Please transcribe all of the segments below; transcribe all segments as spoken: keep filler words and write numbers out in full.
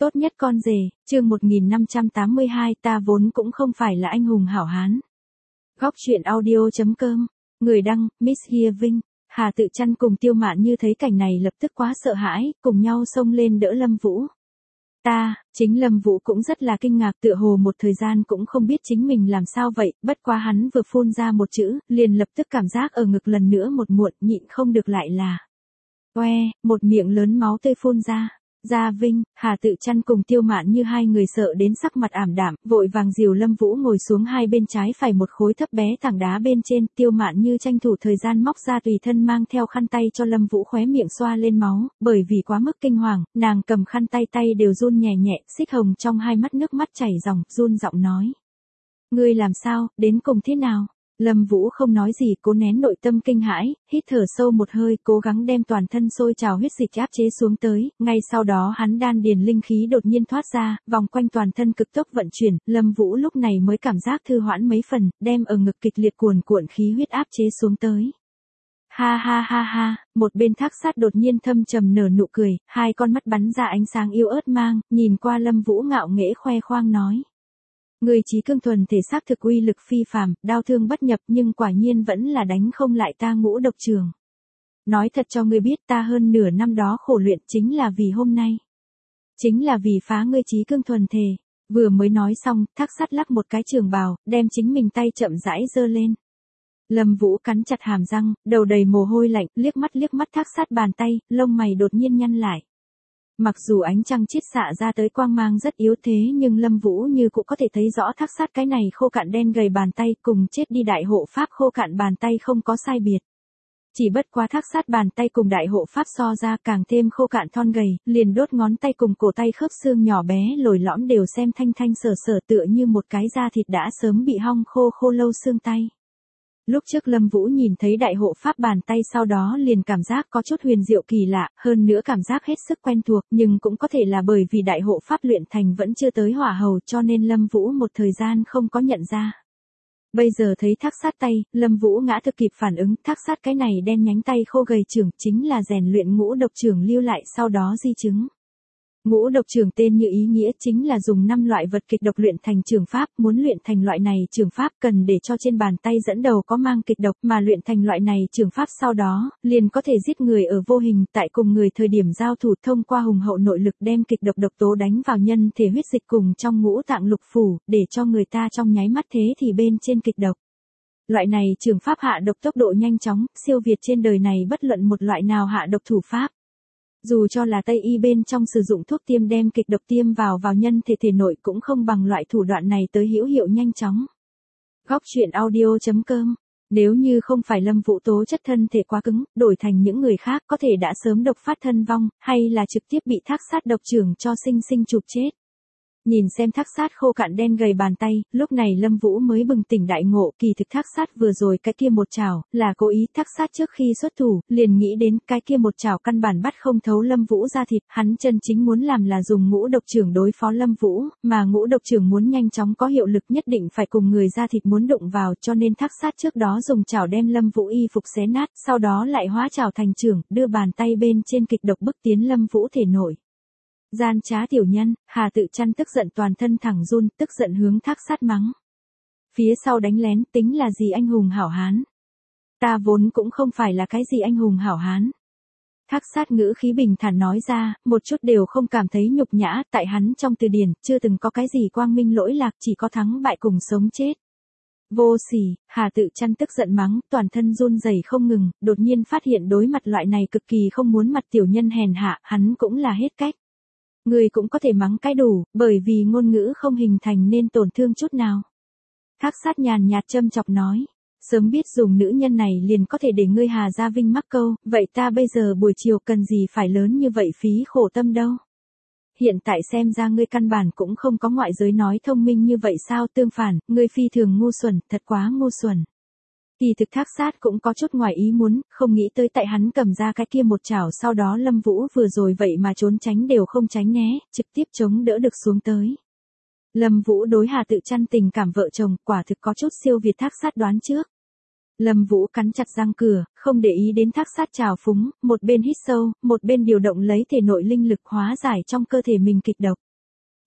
Tốt nhất con rể, chương một nghìn năm trăm tám mươi hai, ta vốn cũng không phải là anh hùng hảo hán. Góc truyện audio chấm com, người đăng, Miss Hia Vinh. Hà Tự Chăn cùng Tiêu Mạn Như thấy cảnh này lập tức quá sợ hãi, cùng nhau xông lên đỡ Lâm Vũ. Ta, chính Lâm Vũ cũng rất là kinh ngạc, tựa hồ một thời gian cũng không biết chính mình làm sao vậy, bất quá hắn vừa phun ra một chữ, liền lập tức cảm giác ở ngực lần nữa một muộn, nhịn không được lại là. Oe, một miệng lớn máu tươi phun ra. Gia Vinh, Hà Tự Chăn cùng Tiêu Mạn Như hai người sợ đến sắc mặt ảm đạm, vội vàng dìu Lâm Vũ ngồi xuống hai bên trái phải một khối thấp bé tảng đá bên trên, Tiêu Mạn Như tranh thủ thời gian móc ra tùy thân mang theo khăn tay cho Lâm Vũ khóe miệng xoa lên máu, bởi vì quá mức kinh hoàng, nàng cầm khăn tay tay đều run nhẹ nhẹ, xích hồng trong hai mắt nước mắt chảy ròng, run giọng nói. Ngươi làm sao, đến cùng thế nào? Lâm Vũ không nói gì, cố nén nội tâm kinh hãi, hít thở sâu một hơi, cố gắng đem toàn thân sôi trào huyết dịch áp chế xuống tới, ngay sau đó hắn đan điền linh khí đột nhiên thoát ra, vòng quanh toàn thân cực tốc vận chuyển, Lâm Vũ lúc này mới cảm giác thư hoãn mấy phần, đem ở ngực kịch liệt cuồn cuộn khí huyết áp chế xuống tới. Ha ha ha ha, một bên Thác Sát đột nhiên thâm trầm nở nụ cười, hai con mắt bắn ra ánh sáng yêu ớt mang, nhìn qua Lâm Vũ ngạo nghễ khoe khoang nói. Người trí cương thuần thể xác thực uy lực phi phàm, đao thương bất nhập nhưng quả nhiên vẫn là đánh không lại ta Ngũ Độc Trường. Nói thật cho ngươi biết ta hơn nửa năm đó khổ luyện chính là vì hôm nay. Chính là vì phá ngươi trí cương thuần thể. Vừa mới nói xong, Thác Sát lắc một cái trường bào, đem chính mình tay chậm rãi giơ lên. Lâm Vũ cắn chặt hàm răng, đầu đầy mồ hôi lạnh, liếc mắt liếc mắt Thác Sát bàn tay, lông mày đột nhiên nhăn lại. Mặc dù ánh trăng chiết xạ ra tới quang mang rất yếu thế nhưng Lâm Vũ như cũng có thể thấy rõ Thác Sát cái này khô cạn đen gầy bàn tay cùng chết đi đại hộ pháp khô cạn bàn tay không có sai biệt. Chỉ bất quá Thác Sát bàn tay cùng đại hộ pháp so ra càng thêm khô cạn thon gầy, liền đốt ngón tay cùng cổ tay khớp xương nhỏ bé lồi lõm đều xem thanh thanh sở sở tựa như một cái da thịt đã sớm bị hong khô khô lâu xương tay. Lúc trước Lâm Vũ nhìn thấy đại hộ pháp bàn tay sau đó liền cảm giác có chút huyền diệu kỳ lạ, hơn nữa cảm giác hết sức quen thuộc, nhưng cũng có thể là bởi vì đại hộ pháp luyện thành vẫn chưa tới hỏa hầu cho nên Lâm Vũ một thời gian không có nhận ra. Bây giờ thấy Thác Sát tay, Lâm Vũ ngã thực kịp phản ứng, Thác Sát cái này đen nhánh tay khô gầy trưởng chính là rèn luyện Ngũ Độc Trường lưu lại sau đó di chứng. Ngũ Độc Trường tên như ý nghĩa chính là dùng năm loại vật kịch độc luyện thành trường pháp, muốn luyện thành loại này trường pháp cần để cho trên bàn tay dẫn đầu có mang kịch độc mà luyện thành loại này trường pháp sau đó, liền có thể giết người ở vô hình, tại cùng người thời điểm giao thủ thông qua hùng hậu nội lực đem kịch độc độc tố đánh vào nhân thể huyết dịch cùng trong ngũ tạng lục phủ, để cho người ta trong nháy mắt thế thì bên trên kịch độc. Loại này trường pháp hạ độc tốc độ nhanh chóng, siêu việt trên đời này bất luận một loại nào hạ độc thủ pháp. Dù cho là Tây y bên trong sử dụng thuốc tiêm đem kịch độc tiêm vào vào nhân thể thể nội cũng không bằng loại thủ đoạn này tới hữu hiệu nhanh chóng. Góc truyện audio chấm com. Nếu như không phải Lâm Vũ tố chất thân thể quá cứng, đổi thành những người khác có thể đã sớm độc phát thân vong, hay là trực tiếp bị Thác Sát độc trưởng cho sinh sinh chụp chết. Nhìn xem Thác Sát khô cạn đen gầy bàn tay, lúc này Lâm Vũ mới bừng tỉnh đại ngộ, kỳ thực Thác Sát vừa rồi cái kia một chảo, là cố ý. Thác Sát trước khi xuất thủ, liền nghĩ đến cái kia một chảo căn bản bắt không thấu Lâm Vũ ra thịt, hắn chân chính muốn làm là dùng Ngũ Độc Trường đối phó Lâm Vũ, mà Ngũ Độc Trường muốn nhanh chóng có hiệu lực nhất định phải cùng người ra thịt muốn đụng vào, cho nên Thác Sát trước đó dùng chảo đem Lâm Vũ y phục xé nát, sau đó lại hóa chảo thành chưởng, đưa bàn tay bên trên kịch độc bức tiến Lâm Vũ thể nội. Gian trá tiểu nhân, Hà Tự Chăn tức giận toàn thân thẳng run, tức giận hướng Thác Sát mắng. Phía sau đánh lén tính là gì anh hùng hảo hán? Ta vốn cũng không phải là cái gì anh hùng hảo hán. Thác Sát ngữ khí bình thản nói ra, một chút đều không cảm thấy nhục nhã, tại hắn trong từ điển, chưa từng có cái gì quang minh lỗi lạc, chỉ có thắng bại cùng sống chết. Vô sỉ, Hà Tự Chăn tức giận mắng, toàn thân run rẩy không ngừng, đột nhiên phát hiện đối mặt loại này cực kỳ không muốn mặt tiểu nhân hèn hạ, hắn cũng là hết cách. Người cũng có thể mắng cái đủ, bởi vì ngôn ngữ không hình thành nên tổn thương chút nào. Thác Sát nhàn nhạt châm chọc nói, sớm biết dùng nữ nhân này liền có thể để ngươi Hà Gia Vinh mắc câu, vậy ta bây giờ buổi chiều cần gì phải lớn như vậy phí khổ tâm đâu. Hiện tại xem ra ngươi căn bản cũng không có ngoại giới nói thông minh như vậy sao, tương phản, ngươi phi thường ngu xuẩn, thật quá ngu xuẩn. Kỳ thực Thác Sát cũng có chút ngoài ý muốn, không nghĩ tới tại hắn cầm ra cái kia một chảo sau đó Lâm Vũ vừa rồi vậy mà trốn tránh đều không tránh né, trực tiếp chống đỡ được xuống tới. Lâm Vũ đối Hà Tự Chăn tình cảm vợ chồng quả thực có chút siêu việt Thác Sát đoán trước. Lâm Vũ cắn chặt răng cửa, không để ý đến Thác Sát trào phúng, một bên hít sâu, một bên điều động lấy thể nội linh lực hóa giải trong cơ thể mình kịch độc.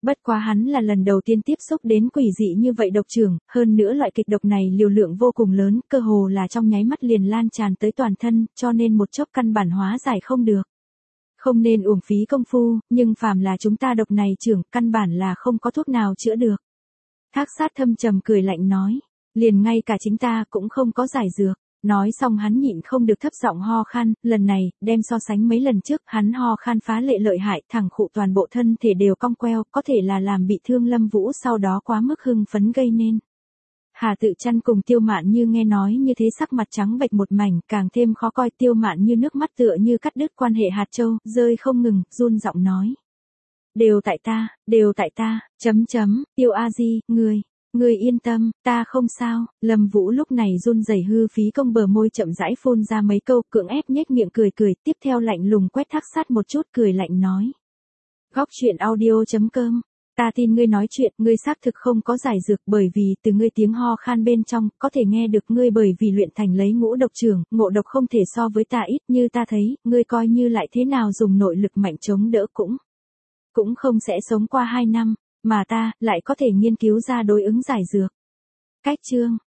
Bất quá hắn là lần đầu tiên tiếp xúc đến quỷ dị như vậy độc trưởng, hơn nữa loại kịch độc này liều lượng vô cùng lớn, cơ hồ là trong nháy mắt liền lan tràn tới toàn thân, cho nên một chốc căn bản hóa giải không được. Không nên uổng phí công phu, nhưng phàm là chúng ta độc này trưởng, căn bản là không có thuốc nào chữa được. Thác sát thâm trầm cười lạnh nói, liền ngay cả chính ta cũng không có giải dược. Nói xong hắn nhịn không được thấp giọng ho khan, lần này, đem so sánh mấy lần trước, hắn ho khan phá lệ lợi hại, thẳng khụ toàn bộ thân thể đều cong queo, có thể là làm bị thương Lâm Vũ sau đó quá mức hưng phấn gây nên. Hà Tự Chăn cùng Tiêu Mạn Như nghe nói như thế sắc mặt trắng bệch một mảnh, càng thêm khó coi. Tiêu Mạn Như nước mắt tựa như cắt đứt quan hệ hạt châu, rơi không ngừng, run giọng nói. Đều tại ta, đều tại ta, chấm chấm, Tiêu A Di, ngươi. Ngươi yên tâm, ta không sao. Lâm Vũ lúc này run rẩy hư phí công bờ môi chậm rãi phun ra mấy câu, cưỡng ép nhếch miệng cười cười, tiếp theo lạnh lùng quét Thác Sát một chút, cười lạnh nói. Góc truyện audio chấm com. Ta tin ngươi nói chuyện, ngươi xác thực không có giải dược, bởi vì từ ngươi tiếng ho khan bên trong, có thể nghe được ngươi bởi vì luyện thành lấy ngũ độc trưởng, ngộ độc không thể so với ta ít, như ta thấy, ngươi coi như lại thế nào dùng nội lực mạnh chống đỡ cũng, cũng không sẽ sống qua hai năm. Mà ta, lại có thể nghiên cứu ra đối ứng giải dược. Cách chương.